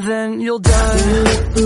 and then you'll die.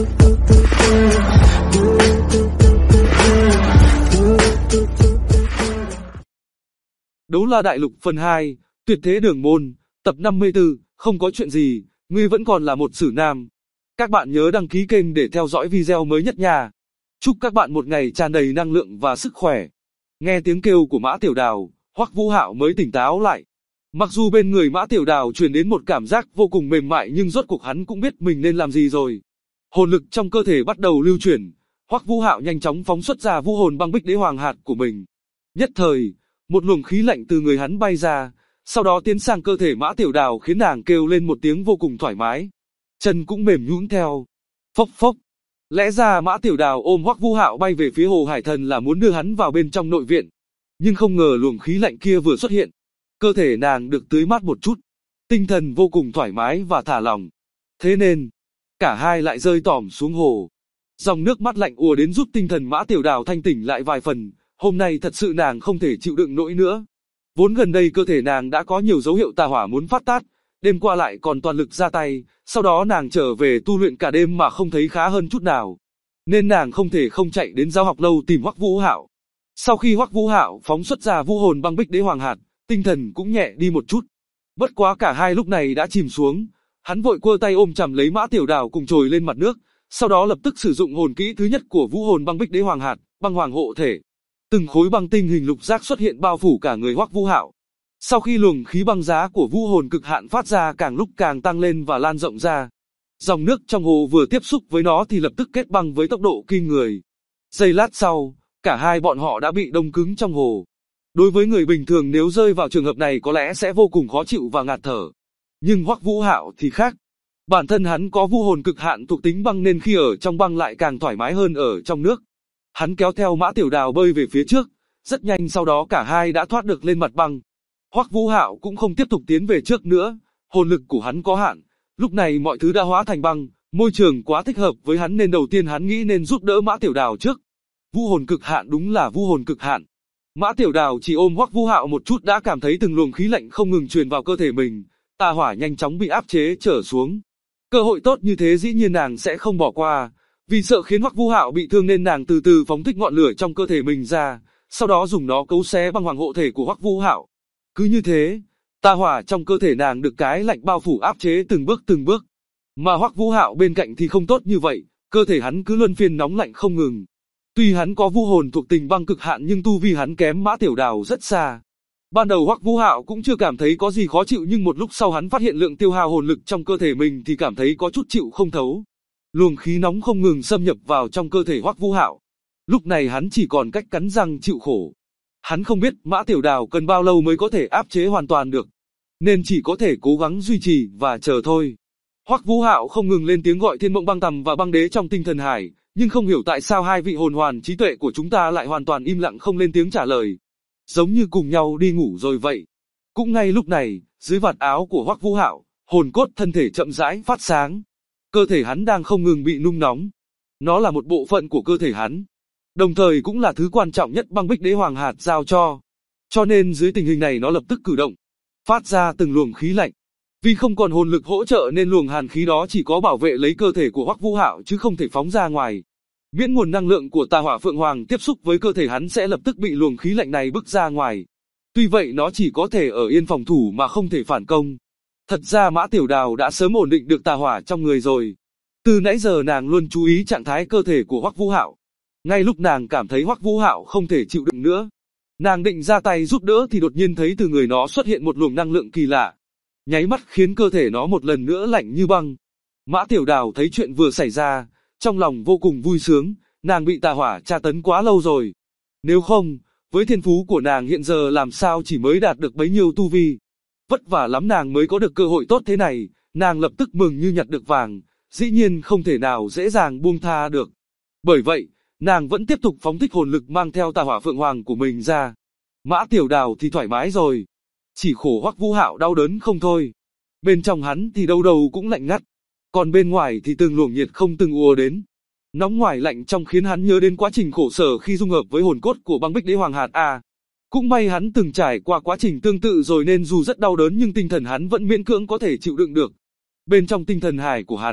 Đấu La Đại Lục phần 2, Tuyệt Thế Đường Môn, tập 54, không có chuyện gì, ngươi vẫn còn là một xử nam. Các bạn nhớ đăng ký kênh để theo dõi video mới nhất nha. Chúc các bạn một ngày tràn đầy năng lượng và sức khỏe. Nghe tiếng kêu của Mã Tiểu Đào, Hoắc Vũ Hạo mới tỉnh táo lại. Mặc dù bên người Mã Tiểu Đào truyền đến một cảm giác vô cùng mềm mại nhưng rốt cuộc hắn cũng biết mình nên làm gì rồi. Hồn lực trong cơ thể bắt đầu lưu chuyển, Hoắc Vũ Hạo nhanh chóng phóng xuất ra vũ hồn băng bích đế hoàng hạt của mình. Nhất thời, một luồng khí lạnh từ người hắn bay ra, sau đó tiến sang cơ thể Mã Tiểu Đào khiến nàng kêu lên một tiếng vô cùng thoải mái. Chân cũng mềm nhũn theo. Phốc phốc. Lẽ ra Mã Tiểu Đào ôm Hoắc Vũ Hạo bay về phía Hồ Hải Thần là muốn đưa hắn vào bên trong nội viện. Nhưng không ngờ luồng khí lạnh kia vừa xuất hiện, cơ thể nàng được tưới mát một chút, tinh thần vô cùng thoải mái và thả lỏng. Thế nên, cả hai lại rơi tỏm xuống hồ. Dòng nước mắt lạnh ùa đến giúp tinh thần Mã Tiểu Đào thanh tỉnh lại vài phần, hôm nay thật sự nàng không thể chịu đựng nổi nữa. Vốn gần đây cơ thể nàng đã có nhiều dấu hiệu tà hỏa muốn phát tát, đêm qua lại còn toàn lực ra tay, sau đó nàng trở về tu luyện cả đêm mà không thấy khá hơn chút nào. Nên nàng không thể không chạy đến giáo học lâu tìm Hoắc Vũ Hạo. Sau khi Hoắc Vũ Hạo phóng xuất ra vũ hồn băng bích đế hoàng hạt, tinh thần cũng nhẹ đi một chút. Bất quá cả hai lúc này đã chìm xuống, hắn vội quơ tay ôm chầm lấy Mã Tiểu Đào cùng trồi lên mặt nước, sau đó lập tức sử dụng hồn kỹ thứ nhất của vũ hồn băng bích đế hoàng hạt, băng hoàng hộ thể. Từng khối băng tinh hình lục giác xuất hiện bao phủ cả người Hoắc Vũ Hạo. Sau khi luồng khí băng giá của vũ hồn cực hạn phát ra càng lúc càng tăng lên và lan rộng ra, dòng nước trong hồ vừa tiếp xúc với nó thì lập tức kết băng với tốc độ kinh người. Giây lát sau, cả hai bọn họ đã bị đông cứng trong hồ. Đối với người bình thường nếu rơi vào trường hợp này có lẽ sẽ vô cùng khó chịu và ngạt thở. Nhưng Hoắc Vũ Hạo thì khác. Bản thân hắn có vũ hồn cực hạn thuộc tính băng nên khi ở trong băng lại càng thoải mái hơn ở trong nước. Hắn kéo theo Mã Tiểu Đào bơi về phía trước, rất nhanh sau đó cả hai đã thoát được lên mặt băng. Hoắc Vũ Hạo cũng không tiếp tục tiến về trước nữa, hồn lực của hắn có hạn, lúc này mọi thứ đã hóa thành băng, môi trường quá thích hợp với hắn nên đầu tiên hắn nghĩ nên giúp đỡ Mã Tiểu Đào trước. Vũ hồn cực hạn đúng là vũ hồn cực hạn. Mã Tiểu Đào chỉ ôm Hoắc Vũ Hạo một chút đã cảm thấy từng luồng khí lạnh không ngừng truyền vào cơ thể mình, tà hỏa nhanh chóng bị áp chế trở xuống. Cơ hội tốt như thế dĩ nhiên nàng sẽ không bỏ qua, vì sợ khiến Hoắc Vũ Hạo bị thương nên nàng từ từ phóng thích ngọn lửa trong cơ thể mình ra, sau đó dùng nó cấu xé băng hoàng hộ thể của Hoắc Vũ Hạo. Cứ như thế, tà hỏa trong cơ thể nàng được cái lạnh bao phủ áp chế từng bước. Mà Hoắc Vũ Hạo bên cạnh thì không tốt như vậy, cơ thể hắn cứ luân phiên nóng lạnh không ngừng. Tuy hắn có vũ hồn thuộc tính băng cực hạn nhưng tu vi hắn kém Mã Tiểu Đào rất xa. Ban đầu Hoắc Vũ Hạo cũng chưa cảm thấy có gì khó chịu nhưng một lúc sau hắn phát hiện lượng tiêu hao hồn lực trong cơ thể mình thì cảm thấy có chút chịu không thấu. Luồng khí nóng không ngừng xâm nhập vào trong cơ thể Hoắc Vũ Hạo. Lúc này hắn chỉ còn cách cắn răng chịu khổ. Hắn không biết Mã Tiểu Đào cần bao lâu mới có thể áp chế hoàn toàn được, nên chỉ có thể cố gắng duy trì và chờ thôi. Hoắc Vũ Hạo không ngừng lên tiếng gọi Thiên Mộng Băng Tầm và Băng Đế trong tinh thần hải, nhưng không hiểu tại sao hai vị hồn hoàn trí tuệ của chúng ta lại hoàn toàn im lặng không lên tiếng trả lời, giống như cùng nhau đi ngủ rồi vậy. Cũng ngay lúc này, dưới vạt áo của Hoắc Vũ Hạo, hồn cốt thân thể chậm rãi phát sáng. Cơ thể hắn đang không ngừng bị nung nóng. Nó là một bộ phận của cơ thể hắn, đồng thời cũng là thứ quan trọng nhất băng bích đế hoàng hạt giao cho. Cho nên dưới tình hình này nó lập tức cử động, phát ra từng luồng khí lạnh. Vì không còn hồn lực hỗ trợ nên luồng hàn khí đó chỉ có bảo vệ lấy cơ thể của Hoắc Vũ Hạo chứ không thể phóng ra ngoài. Miễn nguồn năng lượng của tà hỏa Phượng Hoàng tiếp xúc với cơ thể hắn sẽ lập tức bị luồng khí lạnh này bức ra ngoài. Tuy vậy nó chỉ có thể ở yên phòng thủ mà không thể phản công. Thật ra Mã Tiểu Đào đã sớm ổn định được tà hỏa trong người rồi. Từ nãy giờ nàng luôn chú ý trạng thái cơ thể của Hoắc Vũ Hạo. Ngay lúc nàng cảm thấy Hoắc Vũ Hạo không thể chịu đựng nữa, nàng định ra tay giúp đỡ thì đột nhiên thấy từ người nó xuất hiện một luồng năng lượng kỳ lạ, nháy mắt khiến cơ thể nó một lần nữa lạnh như băng. Mã Tiểu Đào thấy chuyện vừa xảy ra, trong lòng vô cùng vui sướng, nàng bị tà hỏa tra tấn quá lâu rồi. Nếu không, với thiên phú của nàng hiện giờ làm sao chỉ mới đạt được bấy nhiêu tu vi. Vất vả lắm nàng mới có được cơ hội tốt thế này, nàng lập tức mừng như nhặt được vàng, dĩ nhiên không thể nào dễ dàng buông tha được. Bởi vậy, nàng vẫn tiếp tục phóng thích hồn lực mang theo tà hỏa Phượng Hoàng của mình ra. Mã Tiểu Đào thì thoải mái rồi, chỉ khổ Hoắc Vũ Hạo đau đớn không thôi. Bên trong hắn thì đâu đâu cũng lạnh ngắt, còn bên ngoài thì từng luồng nhiệt không từng ùa đến. Nóng ngoài lạnh trong khiến hắn nhớ đến quá trình khổ sở khi dung hợp với hồn cốt của băng bích đế hoàng hạt a. Cũng may hắn từng trải qua quá trình tương tự rồi nên dù rất đau đớn nhưng tinh thần hắn vẫn miễn cưỡng có thể chịu đựng được. Bên trong tinh thần hải của hắn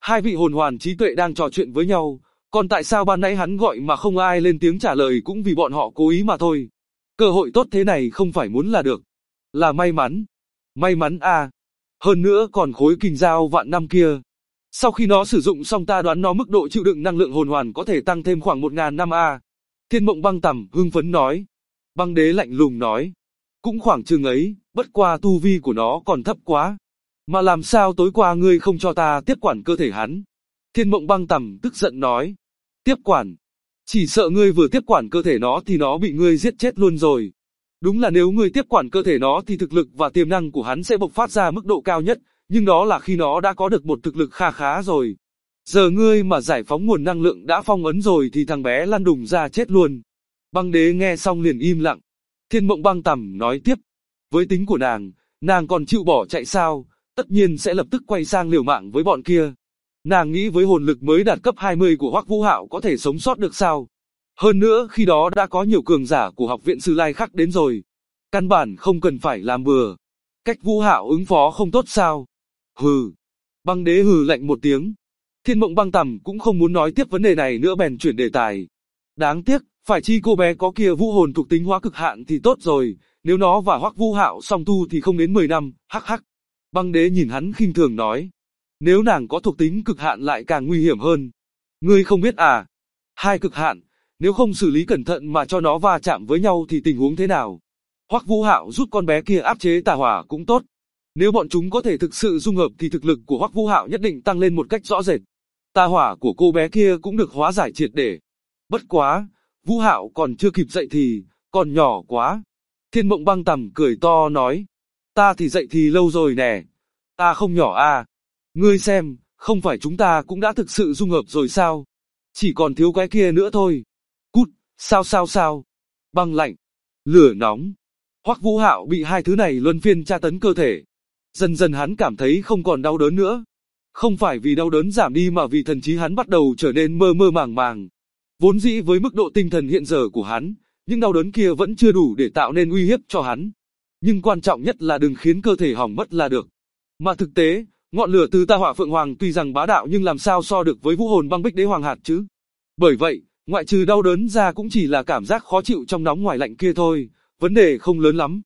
Hai vị hồn hoàn trí tuệ đang trò chuyện với nhau, còn tại sao ban nãy hắn gọi mà không ai lên tiếng trả lời cũng vì bọn họ cố ý mà thôi. Cơ hội tốt thế này không phải muốn là được. Là may mắn. May mắn à. Hơn nữa còn khối kình dao vạn năm kia. Sau khi nó sử dụng xong ta đoán nó mức độ chịu đựng năng lượng hồn hoàn có thể tăng thêm khoảng 1000 năm a. Thiên Mộng Băng Tầm hưng phấn nói. Băng Đế lạnh lùng nói. Cũng khoảng chừng ấy, bất qua tu vi của nó còn thấp quá. Mà làm sao tối qua ngươi không cho ta tiếp quản cơ thể hắn? Thiên Mộng Băng Tầm tức giận nói. Tiếp quản? Chỉ sợ ngươi vừa tiếp quản cơ thể nó thì nó bị ngươi giết chết luôn rồi. Đúng là nếu ngươi tiếp quản cơ thể nó thì thực lực và tiềm năng của hắn sẽ bộc phát ra mức độ cao nhất, nhưng đó là khi nó đã có được một thực lực kha khá rồi. Giờ ngươi mà giải phóng nguồn năng lượng đã phong ấn rồi thì thằng bé lăn đùng ra chết luôn. Băng Đế nghe xong liền im lặng. Thiên Mộng Băng Tầm nói tiếp. Với tính của nàng còn chịu bỏ chạy sao, tất nhiên sẽ lập tức quay sang liều mạng với bọn kia. Nàng nghĩ với hồn lực mới đạt cấp 20 của Hoắc Vũ Hạo có thể sống sót được sao? Hơn nữa khi đó đã có nhiều cường giả của học viện Sư Lai Khắc đến rồi. Căn bản không cần phải làm bừa. Cách Vũ Hạo ứng phó không tốt sao? Hừ. Băng Đế hừ lạnh một tiếng. Thiên Mộng Băng Tầm cũng không muốn nói tiếp vấn đề này nữa bèn chuyển đề tài. Đáng tiếc, phải chi cô bé có kia vũ hồn thuộc tính hóa cực hạn thì tốt rồi, nếu nó và Hoắc Vũ Hạo song tu thì không đến 10 năm, hắc hắc. Băng Đế nhìn hắn khinh thường nói. Nếu nàng có thuộc tính cực hạn lại càng nguy hiểm hơn. Ngươi không biết à? Hai cực hạn, nếu không xử lý cẩn thận mà cho nó va chạm với nhau thì tình huống thế nào? Hoắc Vũ Hạo giúp con bé kia áp chế tà hỏa cũng tốt. Nếu bọn chúng có thể thực sự dung hợp thì thực lực của Hoắc Vũ Hạo nhất định tăng lên một cách rõ rệt. Tà hỏa của cô bé kia cũng được hóa giải triệt để. Bất quá, Vũ Hạo còn chưa kịp dậy thì, còn nhỏ quá. Thiên Mộng Băng Tầm cười to nói. Ta thì dậy thì lâu rồi nè. Ta không nhỏ à. Ngươi xem, không phải chúng ta cũng đã thực sự dung hợp rồi sao? Chỉ còn thiếu cái kia nữa thôi. Cút, sao? Băng lạnh, lửa nóng. Hoắc Vũ Hạo bị hai thứ này luân phiên tra tấn cơ thể. Dần dần hắn cảm thấy không còn đau đớn nữa. Không phải vì đau đớn giảm đi mà vì thần trí hắn bắt đầu trở nên mơ mơ màng màng. Vốn dĩ với mức độ tinh thần hiện giờ của hắn, những đau đớn kia vẫn chưa đủ để tạo nên uy hiếp cho hắn. Nhưng quan trọng nhất là đừng khiến cơ thể hỏng mất là được. Mà thực tế, ngọn lửa từ Ta Hỏa Phượng Hoàng tuy rằng bá đạo nhưng làm sao so được với vũ hồn băng bích đế hoàng hạt chứ? Bởi vậy, ngoại trừ đau đớn ra cũng chỉ là cảm giác khó chịu trong nóng ngoài lạnh kia thôi, vấn đề không lớn lắm.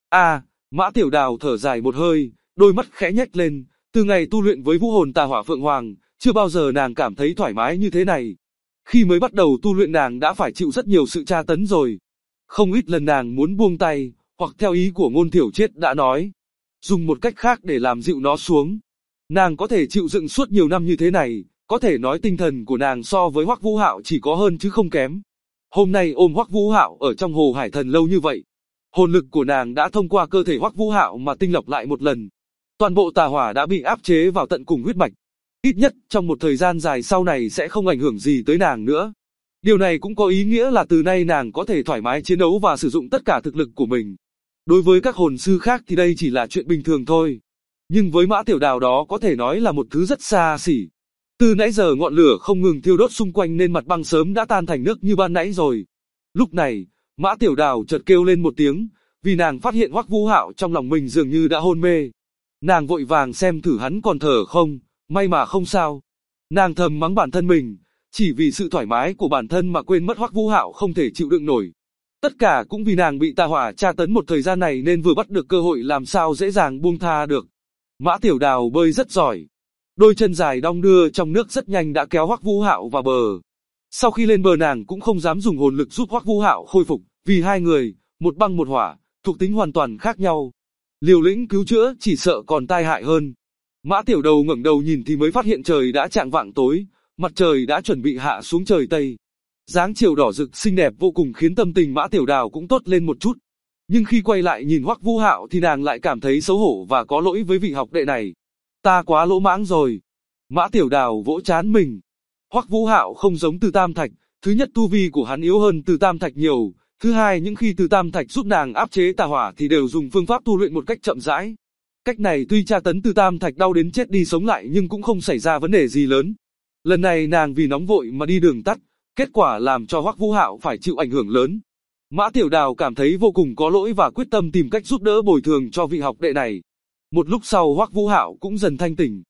Mã Tiểu Đào thở dài một hơi, đôi mắt khẽ nhếch lên, từ ngày tu luyện với vũ hồn Ta Hỏa Phượng Hoàng, chưa bao giờ nàng cảm thấy thoải mái như thế này. Khi mới bắt đầu tu luyện nàng đã phải chịu rất nhiều sự tra tấn rồi. Không ít lần nàng muốn buông tay, hoặc theo ý của Ngôn Thiểu Triết đã nói, dùng một cách khác để làm dịu nó xuống. Nàng có thể chịu đựng suốt nhiều năm như thế này, có thể nói tinh thần của nàng so với Hoắc Vũ Hạo chỉ có hơn chứ không kém. Hôm nay ôm Hoắc Vũ Hạo ở trong Hồ Hải Thần lâu như vậy, hồn lực của nàng đã thông qua cơ thể Hoắc Vũ Hạo mà tinh lọc lại một lần. Toàn bộ tà hỏa đã bị áp chế vào tận cùng huyết mạch. Ít nhất trong một thời gian dài sau này sẽ không ảnh hưởng gì tới nàng nữa. Điều này cũng có ý nghĩa là từ nay nàng có thể thoải mái chiến đấu và sử dụng tất cả thực lực của mình. Đối với các hồn sư khác thì đây chỉ là chuyện bình thường thôi. Nhưng với Mã Tiểu Đào đó có thể nói là một thứ rất xa xỉ. Từ nãy giờ ngọn lửa không ngừng thiêu đốt xung quanh nên mặt băng sớm đã tan thành nước như ban nãy rồi. Lúc này, Mã Tiểu Đào chợt kêu lên một tiếng, vì nàng phát hiện Hoắc Vũ Hạo trong lòng mình dường như đã hôn mê. Nàng vội vàng xem thử hắn còn thở không, may mà không sao. Nàng thầm mắng bản thân mình, chỉ vì sự thoải mái của bản thân mà quên mất Hoắc Vũ Hạo không thể chịu đựng nổi. Tất cả cũng vì nàng bị tà hỏa tra tấn một thời gian này nên vừa bắt được cơ hội làm sao dễ dàng buông tha được. Mã Tiểu Đào bơi rất giỏi. Đôi chân dài đong đưa trong nước rất nhanh đã kéo Hoắc Vũ Hạo vào bờ. Sau khi lên bờ nàng cũng không dám dùng hồn lực giúp Hoắc Vũ Hạo khôi phục, vì hai người, một băng một hỏa, thuộc tính hoàn toàn khác nhau. Liều lĩnh cứu chữa chỉ sợ còn tai hại hơn. Mã Tiểu Đầu ngẩng đầu nhìn thì mới phát hiện trời đã chạng vạng tối, mặt trời đã chuẩn bị hạ xuống trời Tây. Dáng chiều đỏ rực xinh đẹp vô cùng khiến tâm tình Mã Tiểu Đào cũng tốt lên một chút. Nhưng khi quay lại nhìn Hoắc Vũ Hạo thì nàng lại cảm thấy xấu hổ và có lỗi với vị học đệ này. Ta quá lỗ mãng rồi. Mã Tiểu Đào vỗ trán mình. Hoắc Vũ Hạo không giống Từ Tam Thạch, thứ nhất tu vi của hắn yếu hơn Từ Tam Thạch nhiều, thứ hai những khi Từ Tam Thạch giúp nàng áp chế tà hỏa thì đều dùng phương pháp tu luyện một cách chậm rãi. Cách này tuy tra tấn Từ Tam Thạch đau đến chết đi sống lại nhưng cũng không xảy ra vấn đề gì lớn. Lần này nàng vì nóng vội mà đi đường tắt, kết quả làm cho Hoắc Vũ Hạo phải chịu ảnh hưởng lớn. Mã Tiểu Đào cảm thấy vô cùng có lỗi và quyết tâm tìm cách giúp đỡ bồi thường cho vị học đệ này. Một lúc sau Hoắc Vũ Hạo cũng dần thanh tỉnh.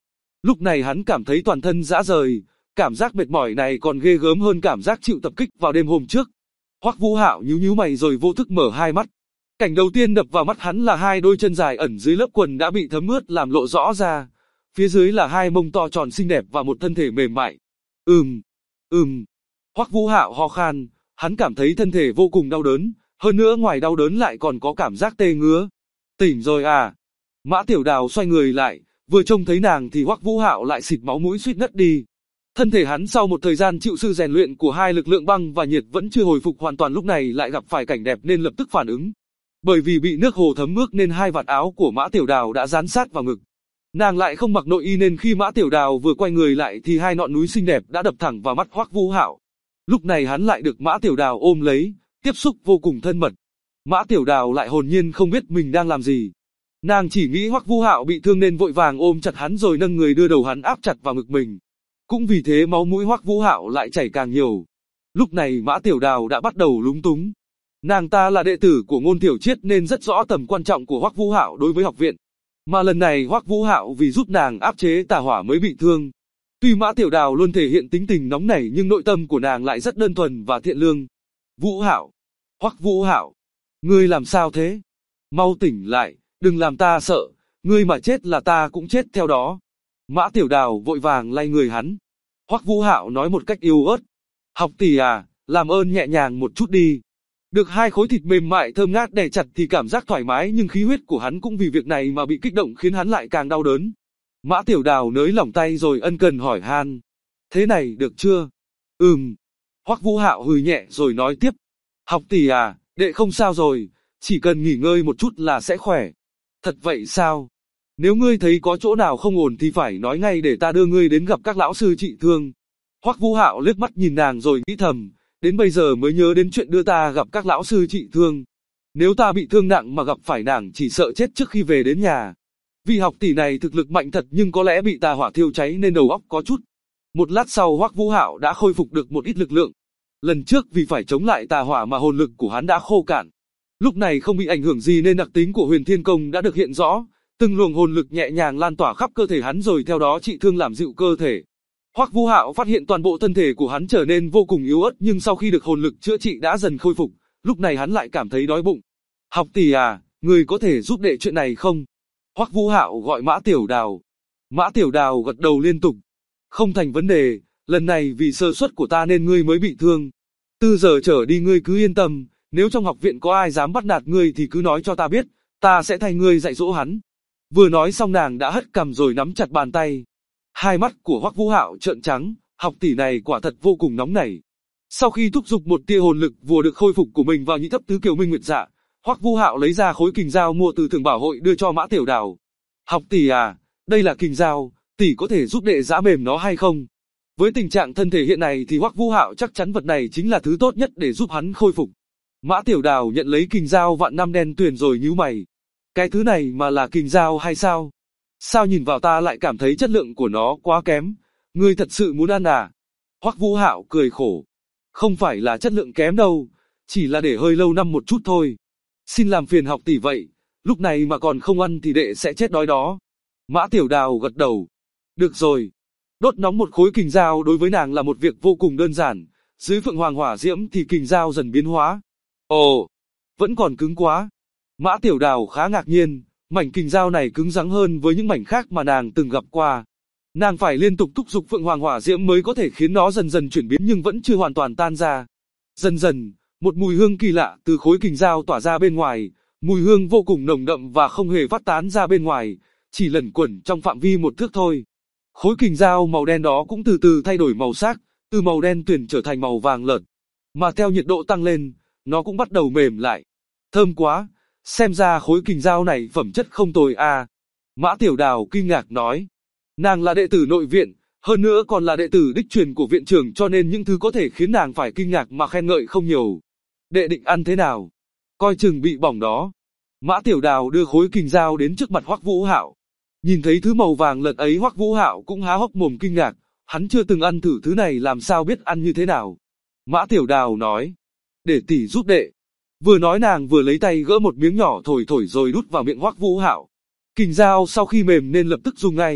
Lúc này hắn cảm thấy toàn thân rã rời, cảm giác mệt mỏi này còn ghê gớm hơn cảm giác chịu tập kích vào đêm hôm trước. Hoắc Vũ Hạo nhíu mày rồi vô thức mở hai mắt. Cảnh đầu tiên đập vào mắt hắn là hai đôi chân dài ẩn dưới lớp quần đã bị thấm ướt làm lộ rõ ra. Phía dưới là hai mông to tròn xinh đẹp và một thân thể mềm mại. Hoắc Vũ Hạo ho khan, hắn cảm thấy thân thể vô cùng đau đớn, hơn nữa ngoài đau đớn lại còn có cảm giác tê ngứa. Tỉnh rồi à? Mã Tiểu Đào xoay người lại, vừa trông thấy nàng thì Hoắc Vũ Hạo lại xịt máu mũi suýt ngất đi. Thân thể hắn sau một thời gian chịu sự rèn luyện của hai lực lượng băng và nhiệt vẫn chưa hồi phục hoàn toàn, lúc này lại gặp phải cảnh đẹp nên lập tức phản ứng. Bởi vì bị nước hồ thấm ướt nên hai vạt áo của Mã Tiểu Đào đã dán sát vào ngực. Nàng lại không mặc nội y nên khi Mã Tiểu Đào vừa quay người lại thì hai ngọn núi xinh đẹp đã đập thẳng vào mắt Hoắc Vũ Hạo. Lúc này hắn lại được Mã Tiểu Đào ôm lấy, tiếp xúc vô cùng thân mật. Mã Tiểu Đào lại hồn nhiên không biết mình đang làm gì. Nàng chỉ nghĩ Hoắc Vũ Hạo bị thương nên vội vàng ôm chặt hắn rồi nâng người đưa đầu hắn áp chặt vào ngực mình. Cũng vì thế máu mũi Hoắc Vũ Hạo lại chảy càng nhiều. Lúc này Mã Tiểu Đào đã bắt đầu lúng túng. Nàng ta là đệ tử của Ngôn Tiểu Chiết nên rất rõ tầm quan trọng của Hoắc Vũ Hạo đối với học viện. Mà lần này Hoắc Vũ Hạo vì giúp nàng áp chế tà hỏa mới bị thương. Tuy Mã Tiểu Đào luôn thể hiện tính tình nóng nảy nhưng nội tâm của nàng lại rất đơn thuần và thiện lương. Vũ Hạo, Hoắc Vũ Hạo, ngươi làm sao thế? Mau tỉnh lại, đừng làm ta sợ, ngươi mà chết là ta cũng chết theo đó. Mã Tiểu Đào vội vàng lay người hắn. Hoắc Vũ Hạo nói một cách yếu ớt. Học tỷ à, làm ơn nhẹ nhàng một chút đi. Được hai khối thịt mềm mại thơm ngát đè chặt thì cảm giác thoải mái nhưng khí huyết của hắn cũng vì việc này mà bị kích động khiến hắn lại càng đau đớn. Mã Tiểu Đào nới lỏng tay rồi ân cần hỏi han. Thế này được chưa? Hoắc Vũ Hạo hừ nhẹ rồi nói tiếp. Học tỷ à, đệ không sao rồi, chỉ cần nghỉ ngơi một chút là sẽ khỏe. Thật vậy sao? Nếu ngươi thấy có chỗ nào không ổn thì phải nói ngay để ta đưa ngươi đến gặp các lão sư trị thương. Hoắc Vũ Hạo liếc mắt nhìn nàng rồi nghĩ thầm, đến bây giờ mới nhớ đến chuyện đưa ta gặp các lão sư trị thương. Nếu ta bị thương nặng mà gặp phải nàng chỉ sợ chết trước khi về đến nhà. Vì học tỷ này thực lực mạnh thật nhưng có lẽ bị tà hỏa thiêu cháy nên đầu óc có chút. Một lát sau Hoắc Vũ Hạo đã khôi phục được một ít lực lượng. Lần trước vì phải chống lại tà hỏa mà hồn lực của hắn đã khô cạn. Lúc này không bị ảnh hưởng gì nên đặc tính của Huyền Thiên Công đã được hiện rõ. Từng luồng hồn lực nhẹ nhàng lan tỏa khắp cơ thể hắn rồi theo đó trị thương làm dịu cơ thể. Hoắc Vũ Hạo phát hiện toàn bộ thân thể của hắn trở nên vô cùng yếu ớt nhưng sau khi được hồn lực chữa trị đã dần khôi phục. Lúc này hắn lại cảm thấy đói bụng. Học tỷ à, người có thể giúp đệ chuyện này không? Hoắc Vũ Hạo gọi Mã Tiểu Đào. Mã Tiểu Đào gật đầu liên tục. Không thành vấn đề, lần này vì sơ suất của ta nên ngươi mới bị thương. Từ giờ trở đi ngươi cứ yên tâm, nếu trong học viện có ai dám bắt nạt ngươi thì cứ nói cho ta biết, ta sẽ thay ngươi dạy dỗ hắn. Vừa nói xong nàng đã hất cằm rồi nắm chặt bàn tay. Hai mắt của Hoắc Vũ Hạo trợn trắng, học tỷ này quả thật vô cùng nóng nảy. Sau khi thúc giục một tia hồn lực vừa được khôi phục của mình vào nhị thấp tứ kiều minh nguyệt dạ, Hoắc Vũ Hạo lấy ra khối kình dao mua từ Thường Bảo Hội đưa cho Mã Tiểu Đào. Học tỷ à, đây là kình dao, tỷ có thể giúp đệ giã mềm nó hay không? Với tình trạng thân thể hiện này thì Hoắc Vũ Hạo chắc chắn vật này chính là thứ tốt nhất để giúp hắn khôi phục. Mã Tiểu Đào nhận lấy kình dao vạn năm đen tuyền rồi nhíu mày. Cái thứ này mà là kình dao hay sao? Sao nhìn vào ta lại cảm thấy chất lượng của nó quá kém? Ngươi thật sự muốn ăn à? Hoắc Vũ Hạo cười khổ. Không phải là chất lượng kém đâu, chỉ là để hơi lâu năm một chút thôi. Xin làm phiền học tỷ vậy, lúc này mà còn không ăn thì đệ sẽ chết đói đó. Mã Tiểu Đào gật đầu. Được rồi. Đốt nóng một khối kình dao đối với nàng là một việc vô cùng đơn giản. Dưới Phượng Hoàng hỏa diễm thì kình dao dần biến hóa. Ồ, vẫn còn cứng quá. Mã Tiểu Đào khá ngạc nhiên, mảnh kình dao này cứng rắn hơn với những mảnh khác mà nàng từng gặp qua. Nàng phải liên tục thúc giục Phượng Hoàng hỏa diễm mới có thể khiến nó dần dần chuyển biến nhưng vẫn chưa hoàn toàn tan ra. Dần dần, một mùi hương kỳ lạ từ khối kình dao tỏa ra bên ngoài, mùi hương vô cùng nồng đậm và không hề phát tán ra bên ngoài, chỉ lẩn quẩn trong phạm vi một thước thôi. Khối kình dao màu đen đó cũng từ từ thay đổi màu sắc, từ màu đen tuyền trở thành màu vàng lợt. Mà theo nhiệt độ tăng lên, nó cũng bắt đầu mềm lại. Thơm quá, xem ra khối kình dao này phẩm chất không tồi à. Mã Tiểu Đào kinh ngạc nói. Nàng là đệ tử nội viện, hơn nữa còn là đệ tử đích truyền của viện trưởng cho nên những thứ có thể khiến nàng phải kinh ngạc mà khen ngợi không nhiều. Đệ định ăn thế nào? Coi chừng bị bỏng đó. Mã Tiểu Đào đưa khối kình dao đến trước mặt Hoắc Vũ Hạo. Nhìn thấy thứ màu vàng lợt ấy Hoắc Vũ Hạo cũng há hốc mồm kinh ngạc, hắn chưa từng ăn thử thứ này làm sao biết ăn như thế nào. Mã Tiểu Đào nói, để tỷ giúp đệ. Vừa nói nàng vừa lấy tay gỡ một miếng nhỏ thổi thổi rồi đút vào miệng Hoắc Vũ Hạo. Kình dao sau khi mềm nên lập tức dùng ngay,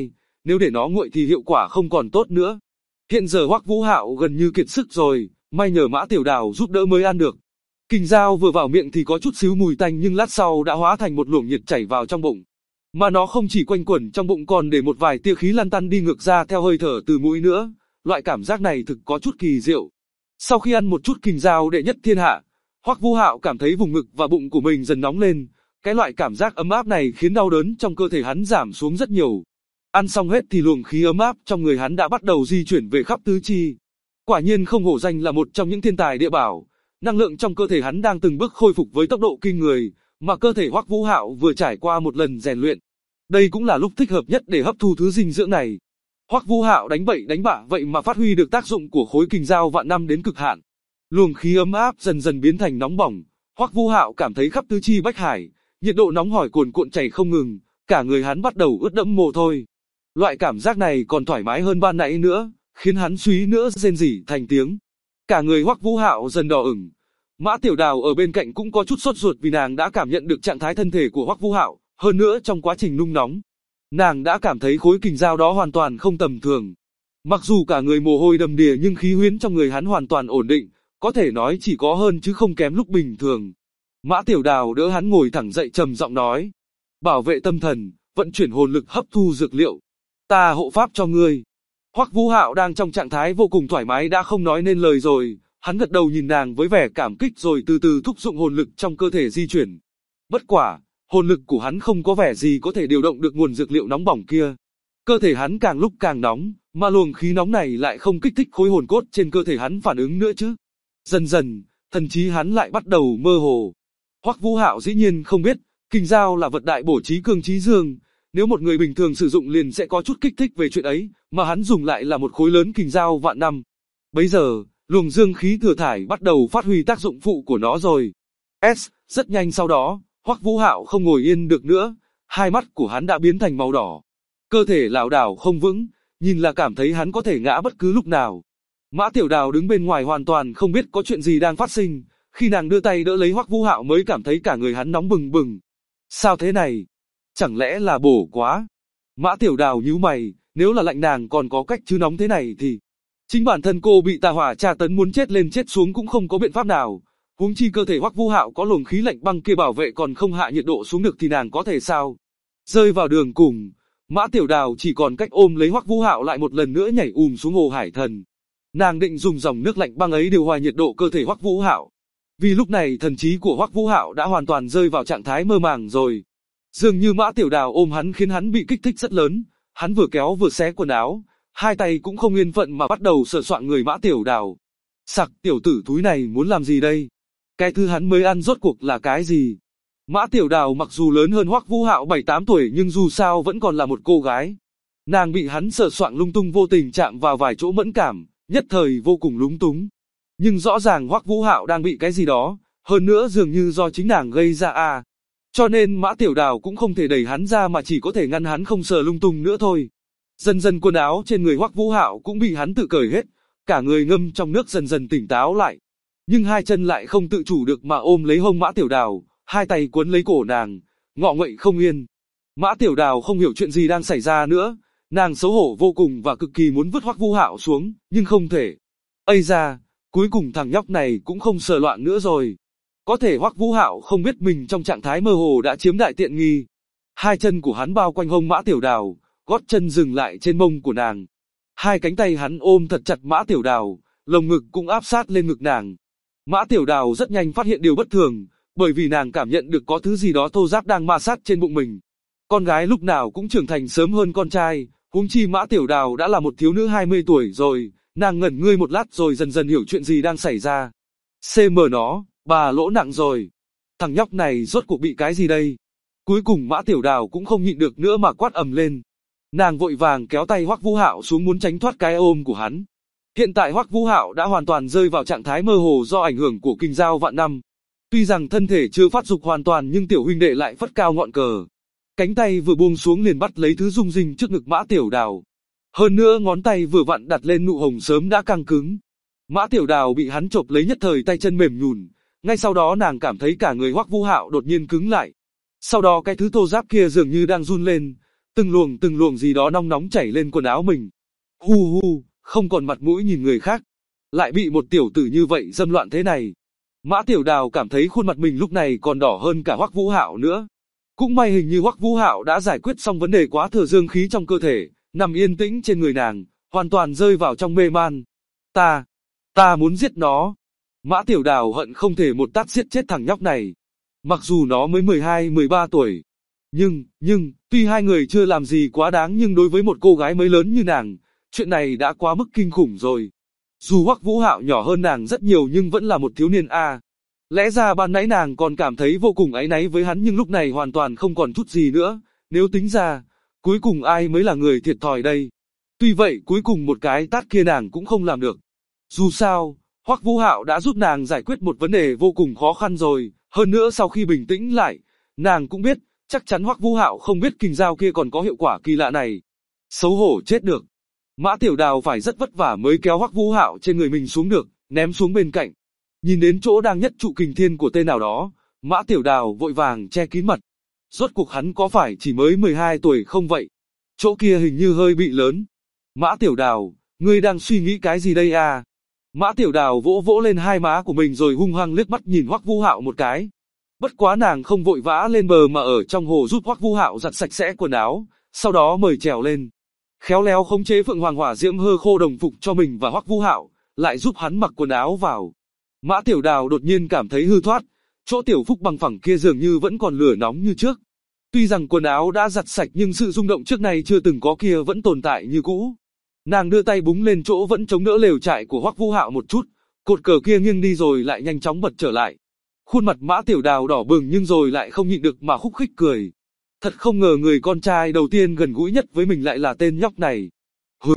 nếu để nó nguội thì hiệu quả không còn tốt nữa. Hiện giờ Hoắc Vũ Hạo gần như kiệt sức rồi, may nhờ Mã Tiểu Đào giúp đỡ mới ăn được. Kình dao vừa vào miệng thì có chút xíu mùi tanh nhưng lát sau đã hóa thành một luồng nhiệt chảy vào trong bụng. Mà nó không chỉ quanh quẩn trong bụng còn để một vài tia khí lăn tăn đi ngược ra theo hơi thở từ mũi nữa. Loại cảm giác này thực có chút kỳ diệu. Sau khi ăn một chút kình dao đệ nhất thiên hạ, Hoắc Vũ Hạo cảm thấy vùng ngực và bụng của mình dần nóng lên. Cái loại cảm giác ấm áp này khiến đau đớn trong cơ thể hắn giảm xuống rất nhiều. Ăn xong hết thì luồng khí ấm áp trong người hắn đã bắt đầu di chuyển về khắp tứ chi. Quả nhiên không hổ danh là một trong những thiên tài địa bảo. Năng lượng trong cơ thể hắn đang từng bước khôi phục với tốc độ kinh người, mà cơ thể Hoắc Vũ Hạo vừa trải qua một lần rèn luyện. Đây cũng là lúc thích hợp nhất để hấp thu thứ dinh dưỡng này. Hoắc Vũ Hạo đánh bậy đánh bạ vậy mà phát huy được tác dụng của khối kình dao vạn năm đến cực hạn. Luồng khí ấm áp dần dần biến thành nóng bỏng, Hoắc Vũ Hạo cảm thấy khắp tứ chi bách hải, nhiệt độ nóng hổi cuồn cuộn chảy không ngừng, cả người hắn bắt đầu ướt đẫm mồ hôi. Loại cảm giác này còn thoải mái hơn ban nãy nữa, khiến hắn suýt nữa rên rỉ thành tiếng. Cả người Hoắc Vũ Hạo dần đỏ ửng. Mã Tiểu Đào ở bên cạnh cũng có chút sốt ruột vì nàng đã cảm nhận được trạng thái thân thể của Hoắc Vũ Hạo, hơn nữa trong quá trình nung nóng, nàng đã cảm thấy khối kình dao đó hoàn toàn không tầm thường. Mặc dù cả người mồ hôi đầm đìa nhưng khí huyễn trong người hắn hoàn toàn ổn định, có thể nói chỉ có hơn chứ không kém lúc bình thường. Mã Tiểu Đào đỡ hắn ngồi thẳng dậy trầm giọng nói: "Bảo vệ tâm thần, vận chuyển hồn lực hấp thu dược liệu, ta hộ pháp cho ngươi." Hoắc Vũ Hạo đang trong trạng thái vô cùng thoải mái đã không nói nên lời rồi, hắn gật đầu nhìn nàng với vẻ cảm kích rồi từ từ thúc dụng hồn lực trong cơ thể di chuyển. Bất quả, hồn lực của hắn không có vẻ gì có thể điều động được nguồn dược liệu nóng bỏng kia. Cơ thể hắn càng lúc càng nóng, mà luồng khí nóng này lại không kích thích khối hồn cốt trên cơ thể hắn phản ứng nữa chứ. Dần dần, thần trí hắn lại bắt đầu mơ hồ. Hoắc Vũ Hạo dĩ nhiên không biết, kình dao là vật đại bổ trí cương trí dương. Nếu một người bình thường sử dụng liền sẽ có chút kích thích về chuyện ấy, mà hắn dùng lại là một khối lớn kình dao vạn năm. Bấy giờ, luồng dương khí thừa thải bắt đầu phát huy tác dụng phụ của nó rồi. Rất nhanh sau đó, Hoắc Vũ Hạo không ngồi yên được nữa, hai mắt của hắn đã biến thành màu đỏ. Cơ thể lảo đảo không vững, nhìn là cảm thấy hắn có thể ngã bất cứ lúc nào. Mã Tiểu Đào đứng bên ngoài hoàn toàn không biết có chuyện gì đang phát sinh, khi nàng đưa tay đỡ lấy Hoắc Vũ Hạo mới cảm thấy cả người hắn nóng bừng bừng. Sao thế này? Chẳng lẽ là bổ quá? Mã Tiểu Đào nhíu mày, nếu là lạnh nàng còn có cách chứ nóng thế này thì... Chính bản thân cô bị tà hỏa tra tấn muốn chết lên chết xuống cũng không có biện pháp nào. Huống chi cơ thể Hoắc Vũ Hạo có luồng khí lạnh băng kia bảo vệ còn không hạ nhiệt độ xuống được thì nàng có thể sao? Rơi vào đường cùng, Mã Tiểu Đào chỉ còn cách ôm lấy Hoắc Vũ Hạo lại một lần nữa nhảy xuống hồ hải thần. Nàng định dùng dòng nước lạnh băng ấy điều hòa nhiệt độ cơ thể Hoắc Vũ Hạo. Vì lúc này thần trí của Hoắc Vũ Hạo đã hoàn toàn rơi vào trạng thái mơ màng rồi. Dường như Mã Tiểu Đào ôm hắn khiến hắn bị kích thích rất lớn, hắn vừa kéo vừa xé quần áo, hai tay cũng không yên phận mà bắt đầu sờ soạng người Mã Tiểu Đào. Sặc, tiểu tử thúi này muốn làm gì đây? Cái thứ hắn mới ăn rốt cuộc là cái gì? Mã Tiểu Đào mặc dù lớn hơn Hoắc Vũ Hạo 7-8 tuổi nhưng dù sao vẫn còn là một cô gái. Nàng bị hắn sờ soạng lung tung vô tình chạm vào vài chỗ mẫn cảm, nhất thời vô cùng lúng túng. Nhưng rõ ràng Hoắc Vũ Hạo đang bị cái gì đó, hơn nữa dường như do chính nàng gây ra à. Cho nên Mã Tiểu Đào cũng không thể đẩy hắn ra mà chỉ có thể ngăn hắn không sờ lung tung nữa thôi. Dần dần quần áo trên người Hoắc Vũ Hạo cũng bị hắn tự cởi hết, cả người ngâm trong nước dần dần tỉnh táo lại. Nhưng hai chân lại không tự chủ được mà ôm lấy hông Mã Tiểu Đào, hai tay quấn lấy cổ nàng, ngọ nguậy không yên. Mã Tiểu Đào không hiểu chuyện gì đang xảy ra nữa, nàng xấu hổ vô cùng và cực kỳ muốn vứt Hoắc Vũ Hạo xuống, nhưng không thể. Ây da, cuối cùng thằng nhóc này cũng không sờ loạn nữa rồi. Có thể Hoắc Vũ Hạo không biết mình trong trạng thái mơ hồ đã chiếm đại tiện nghi. Hai chân của hắn bao quanh hông Mã Tiểu Đào, gót chân dừng lại trên mông của nàng. Hai cánh tay hắn ôm thật chặt Mã Tiểu Đào, lồng ngực cũng áp sát lên ngực nàng. Mã Tiểu Đào rất nhanh phát hiện điều bất thường, bởi vì nàng cảm nhận được có thứ gì đó thô ráp đang ma sát trên bụng mình. Con gái lúc nào cũng trưởng thành sớm hơn con trai, huống chi Mã Tiểu Đào đã là một thiếu nữ 20 tuổi rồi, nàng ngẩn ngơi một lát rồi dần dần hiểu chuyện gì đang xảy ra. Nó, bà lỗ nặng rồi. Thằng nhóc này rốt cuộc bị cái gì đây? Cuối cùng Mã Tiểu Đào cũng không nhịn được nữa mà quát ầm lên. Nàng vội vàng kéo tay Hoắc Vũ Hạo xuống muốn tránh thoát cái ôm của hắn. Hiện tại Hoắc Vũ Hạo đã hoàn toàn rơi vào trạng thái mơ hồ do ảnh hưởng của kình dao vạn năm. Tuy rằng thân thể chưa phát dục hoàn toàn nhưng tiểu huynh đệ lại phất cao ngọn cờ. Cánh tay vừa buông xuống liền bắt lấy thứ rung rinh trước ngực Mã Tiểu Đào. Hơn nữa ngón tay vừa vặn đặt lên nụ hồng sớm đã căng cứng. Mã Tiểu Đào bị hắn chộp lấy nhất thời tay chân mềm nhũn. Ngay sau đó nàng cảm thấy cả người Hoắc Vũ Hạo đột nhiên cứng lại. Sau đó cái thứ thô ráp kia dường như đang run lên, từng luồng gì đó nóng nóng chảy lên quần áo mình. Hu hu, không còn mặt mũi nhìn người khác. Lại bị một tiểu tử như vậy dâm loạn thế này. Mã Tiểu Đào cảm thấy khuôn mặt mình lúc này còn đỏ hơn cả Hoắc Vũ Hạo nữa. Cũng may hình như Hoắc Vũ Hạo đã giải quyết xong vấn đề quá thừa dương khí trong cơ thể, nằm yên tĩnh trên người nàng, hoàn toàn rơi vào trong mê man. Ta muốn giết nó. Mã Tiểu Đào hận không thể một tát giết chết thằng nhóc này. Mặc dù nó mới 12-13 tuổi. Nhưng, tuy hai người chưa làm gì quá đáng nhưng đối với một cô gái mới lớn như nàng, chuyện này đã quá mức kinh khủng rồi. Dù Hoắc Vũ Hạo nhỏ hơn nàng rất nhiều nhưng vẫn là một thiếu niên a. Lẽ ra ban nãy nàng còn cảm thấy vô cùng áy náy với hắn nhưng lúc này hoàn toàn không còn chút gì nữa, nếu tính ra, cuối cùng ai mới là người thiệt thòi đây. Tuy vậy cuối cùng một cái tát kia nàng cũng không làm được. Dù sao, Hoắc Vũ Hạo đã giúp nàng giải quyết một vấn đề vô cùng khó khăn rồi, hơn nữa sau khi bình tĩnh lại, nàng cũng biết, chắc chắn Hoắc Vũ Hạo không biết kình dao kia còn có hiệu quả kỳ lạ này. Xấu hổ chết được. Mã Tiểu Đào phải rất vất vả mới kéo Hoắc Vũ Hạo trên người mình xuống được, ném xuống bên cạnh. Nhìn đến chỗ đang nhất trụ kình thiên của tên nào đó, Mã Tiểu Đào vội vàng che kín mặt. Rốt cuộc hắn có phải chỉ mới 12 tuổi không vậy? Chỗ kia hình như hơi bị lớn. Mã Tiểu Đào, ngươi đang suy nghĩ cái gì đây à? Mã Tiểu Đào vỗ vỗ lên hai má của mình rồi hung hăng liếc mắt nhìn Hoắc Vũ Hạo một cái. Bất quá nàng không vội vã lên bờ mà ở trong hồ giúp Hoắc Vũ Hạo giặt sạch sẽ quần áo, sau đó mời trèo lên. Khéo léo khống chế Phượng Hoàng Hỏa Diễm hơ khô đồng phục cho mình và Hoắc Vũ Hạo, lại giúp hắn mặc quần áo vào. Mã Tiểu Đào đột nhiên cảm thấy hư thoát, chỗ tiểu phúc bằng phẳng kia dường như vẫn còn lửa nóng như trước. Tuy rằng quần áo đã giặt sạch nhưng sự rung động trước nay chưa từng có kia vẫn tồn tại như cũ. Nàng đưa tay búng lên chỗ vẫn chống đỡ lều trại của Hoắc Vũ Hạo một chút, cột cờ kia nghiêng đi rồi lại nhanh chóng bật trở lại. Khuôn mặt Mã Tiểu Đào đỏ bừng nhưng rồi lại không nhịn được mà khúc khích cười. Thật không ngờ người con trai đầu tiên gần gũi nhất với mình lại là tên nhóc này. Hừ,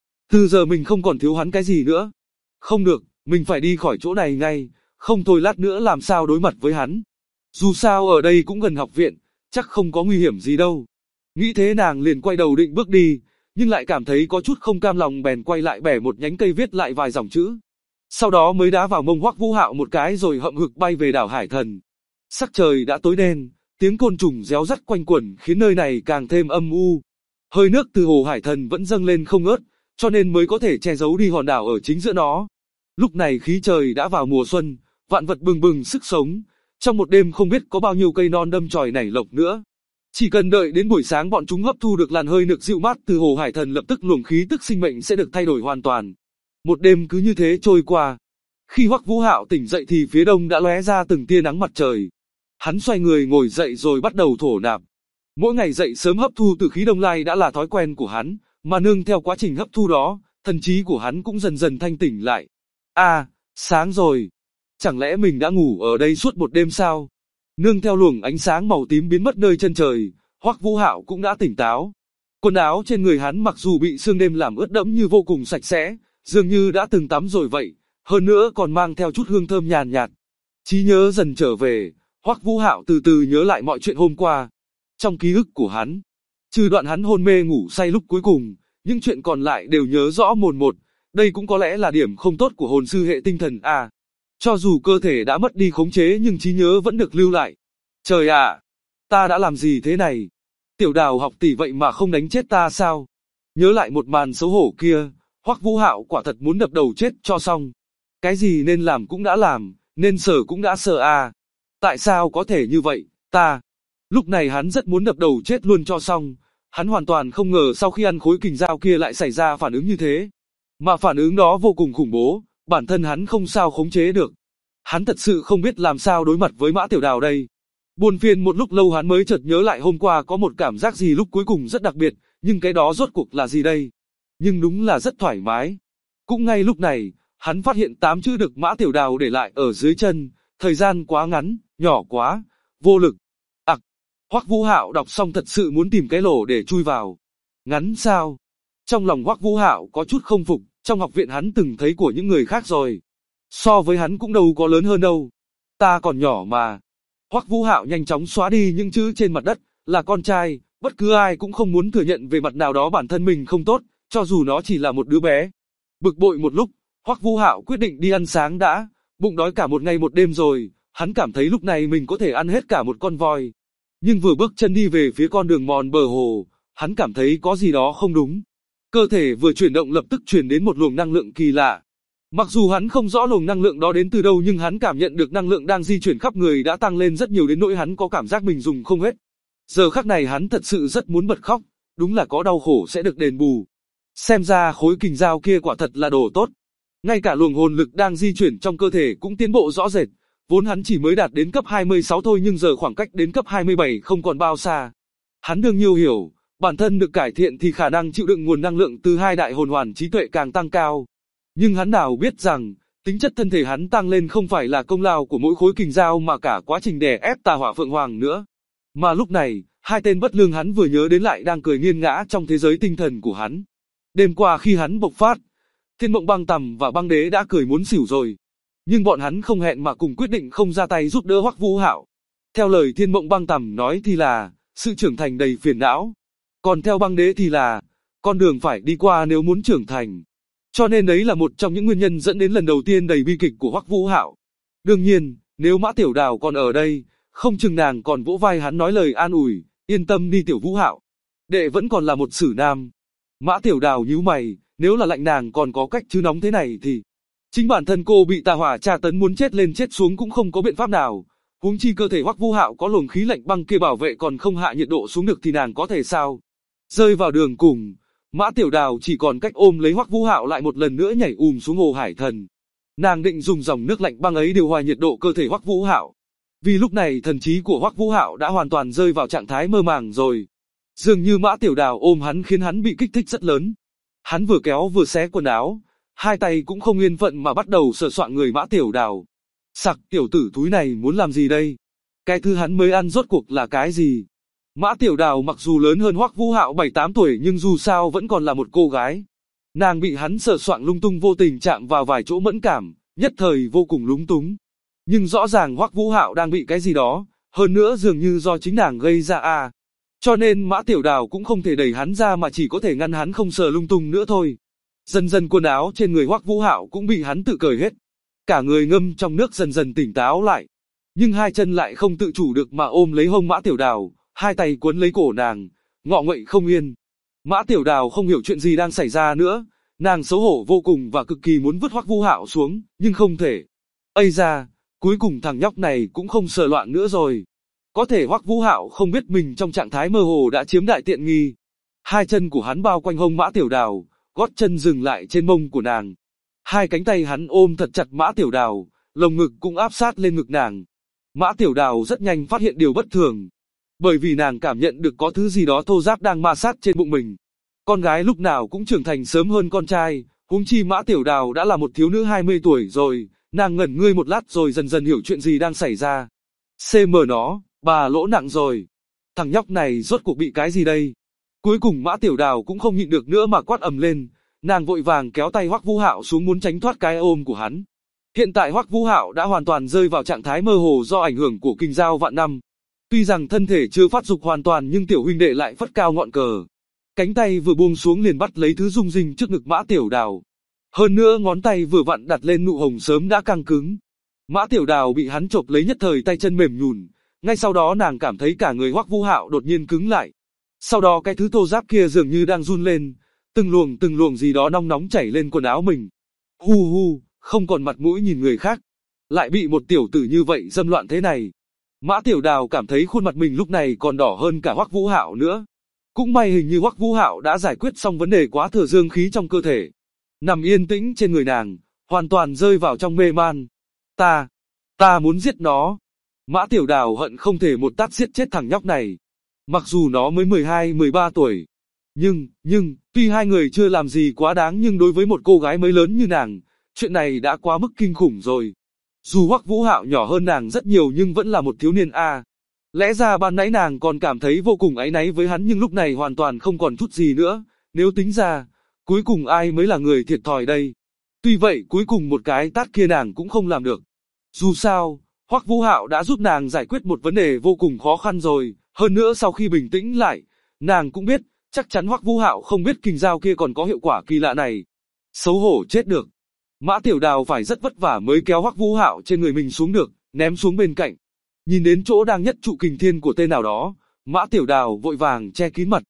từ giờ mình không còn thiếu hắn cái gì nữa. Không được, mình phải đi khỏi chỗ này ngay, không thôi lát nữa làm sao đối mặt với hắn. Dù sao ở đây cũng gần học viện, chắc không có nguy hiểm gì đâu. Nghĩ thế nàng liền quay đầu định bước đi, nhưng lại cảm thấy có chút không cam lòng bèn quay lại bẻ một nhánh cây viết lại vài dòng chữ. Sau đó mới đá vào mông Hoắc Vũ Hạo một cái rồi hậm hực bay về đảo Hải Thần. Sắc trời đã tối đen, tiếng côn trùng réo rắt quanh quẩn khiến nơi này càng thêm âm u. Hơi nước từ hồ Hải Thần vẫn dâng lên không ngớt, cho nên mới có thể che giấu đi hòn đảo ở chính giữa nó. Lúc này khí trời đã vào mùa xuân, vạn vật bừng bừng sức sống. Trong một đêm không biết có bao nhiêu cây non đâm chồi nảy lộc nữa. Chỉ cần đợi đến buổi sáng bọn chúng hấp thu được làn hơi nước dịu mát từ hồ Hải Thần lập tức luồng khí tức sinh mệnh sẽ được thay đổi hoàn toàn. Một đêm cứ như thế trôi qua. Khi Hoắc Vũ Hạo tỉnh dậy thì phía đông đã lóe ra từng tia nắng mặt trời. Hắn xoay người ngồi dậy rồi bắt đầu thổ nạp. Mỗi ngày dậy sớm hấp thu từ khí đông lai đã là thói quen của hắn, mà nương theo quá trình hấp thu đó, thần trí của hắn cũng dần dần thanh tỉnh lại. À, sáng rồi. Chẳng lẽ mình đã ngủ ở đây suốt một đêm sao? Nương theo luồng ánh sáng màu tím biến mất nơi chân trời, Hoắc Vũ Hạo cũng đã tỉnh táo. Quần áo trên người hắn mặc dù bị sương đêm làm ướt đẫm như vô cùng sạch sẽ, dường như đã từng tắm rồi vậy, hơn nữa còn mang theo chút hương thơm nhàn nhạt. Trí nhớ dần trở về, Hoắc Vũ Hạo từ từ nhớ lại mọi chuyện hôm qua. Trong ký ức của hắn, trừ đoạn hắn hôn mê ngủ say lúc cuối cùng, những chuyện còn lại đều nhớ rõ mồn một. Đây cũng có lẽ là điểm không tốt của hồn sư hệ tinh thần à. Cho dù cơ thể đã mất đi khống chế nhưng trí nhớ vẫn được lưu lại. Trời ạ, ta đã làm gì thế này? Tiểu Đào học tỷ vậy mà không đánh chết ta sao? Nhớ lại một màn xấu hổ kia, Hoắc Vũ Hạo quả thật muốn đập đầu chết cho xong. Cái gì nên làm cũng đã làm, nên sợ cũng đã sợ à. Tại sao có thể như vậy, ta? Lúc này hắn rất muốn đập đầu chết luôn cho xong. Hắn hoàn toàn không ngờ sau khi ăn khối kình dao kia lại xảy ra phản ứng như thế. Mà phản ứng đó vô cùng khủng bố, bản thân hắn không sao khống chế được. Hắn thật sự không biết làm sao đối mặt với Mã Tiểu Đào đây. Buồn phiền một lúc lâu hắn mới chợt nhớ lại hôm qua có một cảm giác gì lúc cuối cùng rất đặc biệt, nhưng cái đó rốt cuộc là gì đây? Nhưng đúng là rất thoải mái. Cũng ngay lúc này, hắn phát hiện 8 chữ được Mã Tiểu Đào để lại ở dưới chân, thời gian quá ngắn, nhỏ quá, vô lực. Hoắc Vũ Hạo đọc xong thật sự muốn tìm cái lỗ để chui vào. Ngắn sao? Trong lòng Hoắc Vũ Hạo có chút không phục, trong học viện hắn từng thấy của những người khác rồi. So với hắn cũng đâu có lớn hơn đâu. Ta còn nhỏ mà. Hoắc Vũ Hạo nhanh chóng xóa đi những chữ trên mặt đất, là con trai, bất cứ ai cũng không muốn thừa nhận về mặt nào đó bản thân mình không tốt, cho dù nó chỉ là một đứa bé. Bực bội một lúc, Hoắc Vũ Hạo quyết định đi ăn sáng đã, bụng đói cả một ngày một đêm rồi, hắn cảm thấy lúc này mình có thể ăn hết cả một con voi. Nhưng vừa bước chân đi về phía con đường mòn bờ hồ, Hắn cảm thấy có gì đó không đúng. Cơ thể vừa chuyển động lập tức truyền đến một luồng năng lượng kỳ lạ. Mặc dù hắn không rõ luồng năng lượng đó đến từ đâu nhưng hắn cảm nhận được năng lượng đang di chuyển khắp người đã tăng lên rất nhiều đến nỗi hắn có cảm giác mình dùng không hết. Giờ khắc này hắn thật sự rất muốn bật khóc, đúng là có đau khổ sẽ được đền bù. Xem ra khối kình dao kia quả thật là đồ tốt. Ngay cả luồng hồn lực đang di chuyển trong cơ thể cũng tiến bộ rõ rệt. Vốn hắn chỉ mới đạt đến cấp 26 thôi nhưng giờ khoảng cách đến cấp 27 không còn bao xa. Hắn đương nhiên hiểu, bản thân được cải thiện thì khả năng chịu đựng nguồn năng lượng từ hai đại hồn hoàn trí tuệ càng tăng cao. Nhưng hắn nào biết rằng, tính chất thân thể hắn tăng lên không phải là công lao của mỗi khối kình dao mà cả quá trình đè ép tà hỏa phượng hoàng nữa. Mà lúc này, hai tên bất lương hắn vừa nhớ đến lại đang cười nghiêng ngã trong thế giới tinh thần của hắn. Đêm qua khi hắn bộc phát, Thiên Mộng Băng Tầm và Băng Đế đã cười muốn xỉu rồi. Nhưng bọn hắn không hẹn mà cùng quyết định không ra tay giúp đỡ Hoắc Vũ Hạo. Theo lời Thiên Mộng Băng Tầm nói thì là, sự trưởng thành đầy phiền não. Còn theo Băng Đế thì là, con đường phải đi qua nếu muốn trưởng thành. Cho nên đấy là một trong những nguyên nhân dẫn đến lần đầu tiên đầy bi kịch của Hoắc Vũ Hạo. Đương nhiên, nếu Mã Tiểu Đào còn ở đây, không chừng nàng còn vỗ vai hắn nói lời an ủi, yên tâm đi Tiểu Vũ Hạo. Đệ vẫn còn là một sử nam. Mã Tiểu Đào nhíu mày, nếu là lạnh nàng còn có cách chứ nóng thế này thì... Chính bản thân cô bị tà hỏa tra tấn muốn chết lên chết xuống cũng không có biện pháp nào. Huống chi cơ thể Hoắc Vũ Hạo có luồng khí lạnh băng kia bảo vệ còn không hạ nhiệt độ xuống được thì nàng có thể sao? Rơi vào đường cùng, Mã Tiểu Đào chỉ còn cách ôm lấy Hoắc Vũ Hạo lại một lần nữa nhảy xuống hồ Hải Thần. Nàng định dùng dòng nước lạnh băng ấy điều hòa nhiệt độ cơ thể Hoắc Vũ Hạo. Vì lúc này thần trí của Hoắc Vũ Hạo đã hoàn toàn rơi vào trạng thái mơ màng rồi. Dường như Mã Tiểu Đào ôm hắn khiến hắn bị kích thích rất lớn. Hắn vừa kéo vừa xé quần áo, hai tay cũng không yên phận mà bắt đầu sờ soạng người Mã Tiểu Đào. Sặc, tiểu tử thúi này muốn làm gì đây? Cái thứ hắn mới ăn rốt cuộc là cái gì? Mã Tiểu Đào mặc dù lớn hơn Hoắc Vũ Hạo 7-8 tuổi nhưng dù sao vẫn còn là một cô gái. Nàng bị hắn sờ soạng lung tung vô tình chạm vào vài chỗ mẫn cảm, nhất thời vô cùng lúng túng. Nhưng rõ ràng Hoắc Vũ Hạo đang bị cái gì đó, hơn nữa dường như do chính nàng gây ra à. Cho nên Mã Tiểu Đào cũng không thể đẩy hắn ra mà chỉ có thể ngăn hắn không sờ lung tung nữa thôi. Dần dần quần áo trên người Hoắc Vũ Hạo cũng bị hắn tự cởi hết. Cả người ngâm trong nước dần dần tỉnh táo lại. Nhưng hai chân lại không tự chủ được mà ôm lấy hông Mã Tiểu Đào, hai tay quấn lấy cổ nàng, ngọ nguậy không yên. Mã Tiểu Đào không hiểu chuyện gì đang xảy ra nữa, nàng xấu hổ vô cùng và cực kỳ muốn vứt Hoắc Vũ Hạo xuống, nhưng không thể. Ây da, cuối cùng thằng nhóc này cũng không sờ loạn nữa rồi. Có thể Hoắc Vũ Hạo không biết mình trong trạng thái mơ hồ đã chiếm đại tiện nghi. Hai chân của hắn bao quanh hông Mã Tiểu Đào, gót chân dừng lại trên mông của nàng. Hai cánh tay hắn ôm thật chặt Mã Tiểu Đào, lồng ngực cũng áp sát lên ngực nàng. Mã Tiểu Đào rất nhanh phát hiện điều bất thường. Bởi vì nàng cảm nhận được có thứ gì đó thô ráp đang ma sát trên bụng mình. Con gái lúc nào cũng trưởng thành sớm hơn con trai, huống chi Mã Tiểu Đào đã là một thiếu nữ 20 tuổi rồi, nàng ngẩn ngơi một lát rồi dần dần hiểu chuyện gì đang xảy ra. CM nó, bà lỗ nặng rồi. Thằng nhóc này rốt cuộc bị cái gì đây? Cuối cùng Mã Tiểu Đào cũng không nhịn được nữa mà quát ầm lên, nàng vội vàng kéo tay Hoắc Vũ Hạo xuống muốn tránh thoát cái ôm của hắn. Hiện tại Hoắc Vũ Hạo đã hoàn toàn rơi vào trạng thái mơ hồ do ảnh hưởng của kình dao vạn năm. Tuy rằng thân thể chưa phát dục hoàn toàn nhưng tiểu huynh đệ lại phất cao ngọn cờ. Cánh tay vừa buông xuống liền bắt lấy thứ rung rinh trước ngực Mã Tiểu Đào. Hơn nữa ngón tay vừa vặn đặt lên nụ hồng sớm đã căng cứng. Mã Tiểu Đào bị hắn chộp lấy nhất thời tay chân mềm nhùn. Ngay sau đó nàng cảm thấy cả người Hoắc Vũ Hạo đột nhiên cứng lại. Sau đó cái thứ thô ráp kia dường như đang run lên, từng luồng gì đó nóng nóng chảy lên quần áo mình. Hu hu, không còn mặt mũi nhìn người khác. Lại bị một tiểu tử như vậy dâm loạn thế này. Mã Tiểu Đào cảm thấy khuôn mặt mình lúc này còn đỏ hơn cả Hoắc Vũ Hạo nữa. Cũng may hình như Hoắc Vũ Hạo đã giải quyết xong vấn đề quá thừa dương khí trong cơ thể. Nằm yên tĩnh trên người nàng, hoàn toàn rơi vào trong mê man. Ta muốn giết nó. Mã Tiểu Đào hận không thể một tát giết chết thằng nhóc này. Mặc dù nó mới 12-13 tuổi. Nhưng, tuy hai người chưa làm gì quá đáng nhưng đối với một cô gái mới lớn như nàng, chuyện này đã quá mức kinh khủng rồi. Dù Hoắc Vũ Hạo nhỏ hơn nàng rất nhiều nhưng vẫn là một thiếu niên a. Lẽ ra ban nãy nàng còn cảm thấy vô cùng áy náy với hắn nhưng lúc này hoàn toàn không còn chút gì nữa, nếu tính ra, cuối cùng ai mới là người thiệt thòi đây. Tuy vậy cuối cùng một cái tát kia nàng cũng không làm được. Dù sao, Hoắc Vũ Hạo đã giúp nàng giải quyết một vấn đề vô cùng khó khăn rồi, hơn nữa sau khi bình tĩnh lại, nàng cũng biết, chắc chắn Hoắc Vũ Hạo không biết kình dao kia còn có hiệu quả kỳ lạ này. Xấu hổ chết được. Mã Tiểu Đào phải rất vất vả mới kéo Hoắc Vũ Hạo trên người mình xuống được, ném xuống bên cạnh. Nhìn đến chỗ đang nhất trụ kình thiên của tên nào đó, Mã Tiểu Đào vội vàng che kín mặt.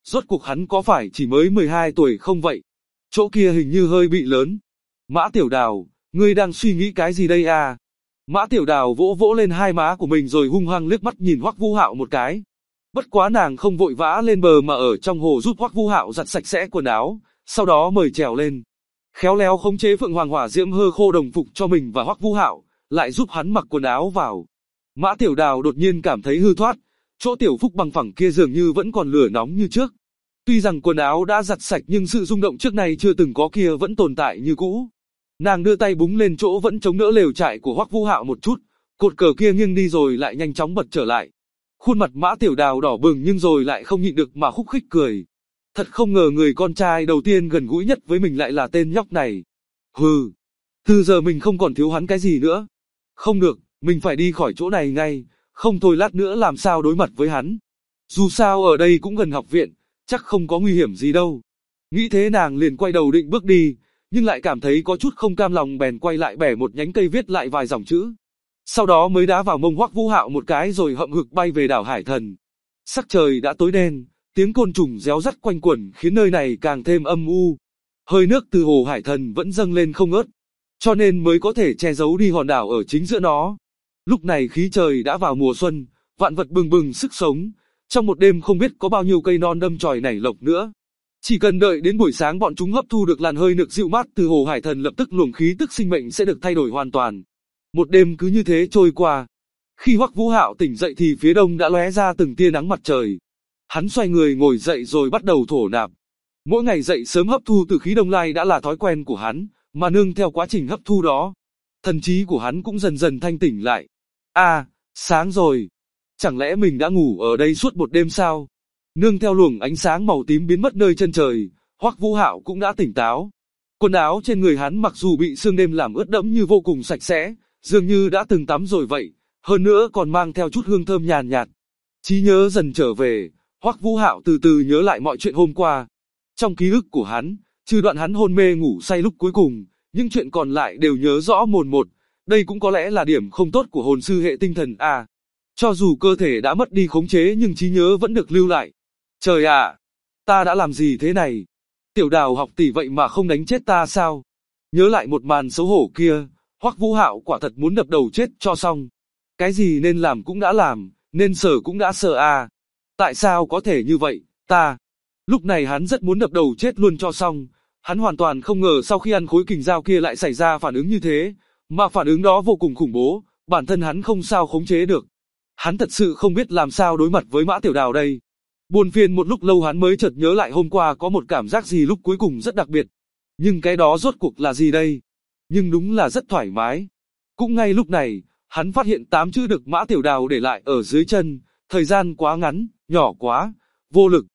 Rốt cuộc hắn có phải chỉ mới 12 tuổi không vậy? Chỗ kia hình như hơi bị lớn. Mã Tiểu Đào, ngươi đang suy nghĩ cái gì đây à? Mã Tiểu Đào vỗ vỗ lên hai má của mình rồi hung hăng liếc mắt nhìn Hoắc Vũ Hạo một cái. Bất quá nàng không vội vã lên bờ mà ở trong hồ giúp Hoắc Vũ Hạo giặt sạch sẽ quần áo, sau đó mời trèo lên. Khéo léo khống chế Phượng Hoàng Hỏa Diễm hơ khô đồng phục cho mình và Hoắc Vũ Hạo, lại giúp hắn mặc quần áo vào. Mã Tiểu Đào đột nhiên cảm thấy hư thoát, chỗ tiểu phúc bằng phẳng kia dường như vẫn còn lửa nóng như trước. Tuy rằng quần áo đã giặt sạch nhưng sự rung động trước nay chưa từng có kia vẫn tồn tại như cũ. Nàng đưa tay búng lên chỗ vẫn chống đỡ lều trại của Hoắc Vũ Hạo một chút, cột cờ kia nghiêng đi rồi lại nhanh chóng bật trở lại. Khuôn mặt Mã Tiểu Đào đỏ bừng nhưng rồi lại không nhịn được mà khúc khích cười. Thật không ngờ người con trai đầu tiên gần gũi nhất với mình lại là tên nhóc này. Hừ, từ giờ mình không còn thiếu hắn cái gì nữa. Không được, mình phải đi khỏi chỗ này ngay, không thôi lát nữa làm sao đối mặt với hắn. Dù sao ở đây cũng gần học viện, chắc không có nguy hiểm gì đâu. Nghĩ thế nàng liền quay đầu định bước đi, nhưng lại cảm thấy có chút không cam lòng bèn quay lại bẻ một nhánh cây viết lại vài dòng chữ. Sau đó mới đá vào mông Hoắc Vũ Hạo một cái rồi hậm hực bay về đảo Hải Thần. Sắc trời đã tối đen, tiếng côn trùng réo rắt quanh quẩn khiến nơi này càng thêm âm u. Hơi nước từ hồ Hải Thần vẫn dâng lên không ngớt, cho nên mới có thể che giấu đi hòn đảo ở chính giữa nó. Lúc này khí trời đã vào mùa xuân, vạn vật bừng bừng sức sống. Trong một đêm không biết có bao nhiêu cây non đâm chồi nảy lộc nữa. Chỉ cần đợi đến buổi sáng bọn chúng hấp thu được làn hơi nước dịu mát từ hồ Hải Thần lập tức luồng khí tức sinh mệnh sẽ được thay đổi hoàn toàn. Một đêm cứ như thế trôi qua. Khi Hoắc Vũ Hạo tỉnh dậy thì phía đông đã lóe ra từng tia nắng mặt trời. Hắn xoay người ngồi dậy rồi bắt đầu thổ nạp. Mỗi ngày dậy sớm hấp thu từ khí đông lai đã là thói quen của hắn, mà nương theo quá trình hấp thu đó, thần trí của hắn cũng dần dần thanh tỉnh lại. À, sáng rồi. Chẳng lẽ mình đã ngủ ở đây suốt một đêm sao? Nương theo luồng ánh sáng màu tím biến mất nơi chân trời, Hoắc Vũ Hạo cũng đã tỉnh táo. Quần áo trên người hắn mặc dù bị sương đêm làm ướt đẫm nhưng vô cùng sạch sẽ, dường như đã từng tắm rồi vậy, hơn nữa còn mang theo chút hương thơm nhàn nhạt. Trí nhớ dần trở về, Hoắc Vũ Hạo từ từ nhớ lại mọi chuyện hôm qua. Trong ký ức của hắn, trừ đoạn hắn hôn mê ngủ say lúc cuối cùng, những chuyện còn lại đều nhớ rõ mồn một. Đây cũng có lẽ là điểm không tốt của hồn sư hệ tinh thần à. Cho dù cơ thể đã mất đi khống chế nhưng trí nhớ vẫn được lưu lại. Trời ạ, ta đã làm gì thế này? Tiểu Đào học tỷ vậy mà không đánh chết ta sao? Nhớ lại một màn xấu hổ kia, Hoắc Vũ Hạo quả thật muốn đập đầu chết cho xong. Cái gì nên làm cũng đã làm, nên sợ cũng đã sợ à. Tại sao có thể như vậy, ta? Lúc này hắn rất muốn đập đầu chết luôn cho xong. Hắn hoàn toàn không ngờ sau khi ăn khối kình dao kia lại xảy ra phản ứng như thế, mà phản ứng đó vô cùng khủng bố, bản thân hắn không sao khống chế được. Hắn thật sự không biết làm sao đối mặt với Mã Tiểu Đào đây. Buồn phiền một lúc lâu hắn mới chợt nhớ lại hôm qua có một cảm giác gì lúc cuối cùng rất đặc biệt. Nhưng cái đó rốt cuộc là gì đây? Nhưng đúng là rất thoải mái. Cũng ngay lúc này, hắn phát hiện 8 chữ được Mã Tiểu Đào để lại ở dưới chân, thời gian quá ngắn, nhỏ quá, vô lực.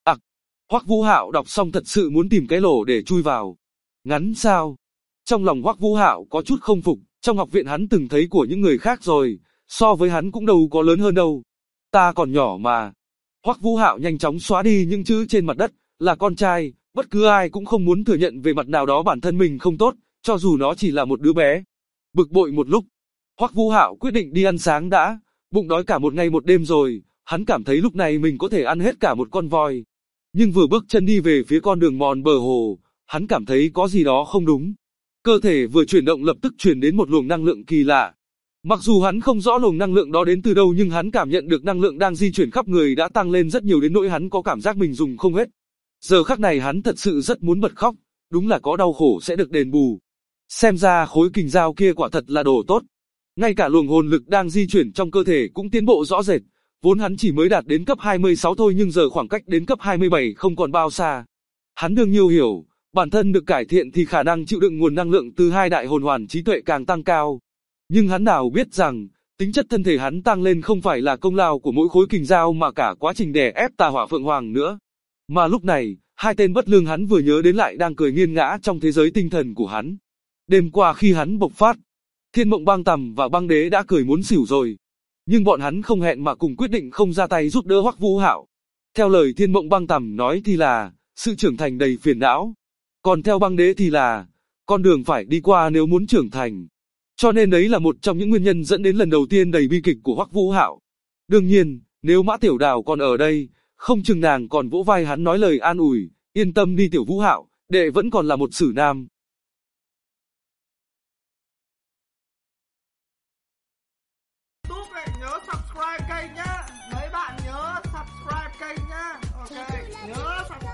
Hoắc Vũ Hạo đọc xong thật sự muốn tìm cái lỗ để chui vào. Ngắn sao? Trong lòng Hoắc Vũ Hạo có chút không phục, trong học viện hắn từng thấy của những người khác rồi, so với hắn cũng đâu có lớn hơn đâu. Ta còn nhỏ mà. Hoắc Vũ Hạo nhanh chóng xóa đi những chữ trên mặt đất, là con trai, bất cứ ai cũng không muốn thừa nhận về mặt nào đó bản thân mình không tốt, cho dù nó chỉ là một đứa bé. Bực bội một lúc, Hoắc Vũ Hạo quyết định đi ăn sáng đã, bụng đói cả một ngày một đêm rồi, hắn cảm thấy lúc này mình có thể ăn hết cả một con voi. Nhưng vừa bước chân đi về phía con đường mòn bờ hồ, hắn cảm thấy có gì đó không đúng. Cơ thể vừa chuyển động lập tức truyền đến một luồng năng lượng kỳ lạ. Mặc dù hắn không rõ luồng năng lượng đó đến từ đâu nhưng hắn cảm nhận được năng lượng đang di chuyển khắp người đã tăng lên rất nhiều đến nỗi hắn có cảm giác mình dùng không hết. Giờ khắc này hắn thật sự rất muốn bật khóc, đúng là có đau khổ sẽ được đền bù. Xem ra khối kình dao kia quả thật là đồ tốt. Ngay cả luồng hồn lực đang di chuyển trong cơ thể cũng tiến bộ rõ rệt. Vốn hắn chỉ mới đạt đến cấp 26 thôi nhưng giờ khoảng cách đến cấp 27 không còn bao xa. Hắn đương nhiên hiểu, bản thân được cải thiện thì khả năng chịu đựng nguồn năng lượng từ hai đại hồn hoàn trí tuệ càng tăng cao. Nhưng hắn nào biết rằng, tính chất thân thể hắn tăng lên không phải là công lao của mỗi khối kình dao mà cả quá trình đè ép tà hỏa phượng hoàng nữa. Mà lúc này, hai tên bất lương hắn vừa nhớ đến lại đang cười nghiêng ngã trong thế giới tinh thần của hắn. Đêm qua khi hắn bộc phát, Thiên Mộng Băng Tầm và Băng Đế đã cười muốn xỉu rồi. Nhưng bọn hắn không hẹn mà cùng quyết định không ra tay giúp đỡ Hoắc Vũ Hạo. Theo lời Thiên Mộng Băng Tầm nói thì là, sự trưởng thành đầy phiền não. Còn theo Băng Đế thì là, con đường phải đi qua nếu muốn trưởng thành. Cho nên đấy là một trong những nguyên nhân dẫn đến lần đầu tiên đầy bi kịch của Hoắc Vũ Hạo. Đương nhiên, nếu Mã Tiểu Đào còn ở đây, không chừng nàng còn vỗ vai hắn nói lời an ủi, yên tâm đi Tiểu Vũ Hạo, đệ vẫn còn là một sử nam. YouTube này nhớ subscribe kênh nhá, mấy bạn nhớ subscribe kênh nhá, ok, nhớ subscribe.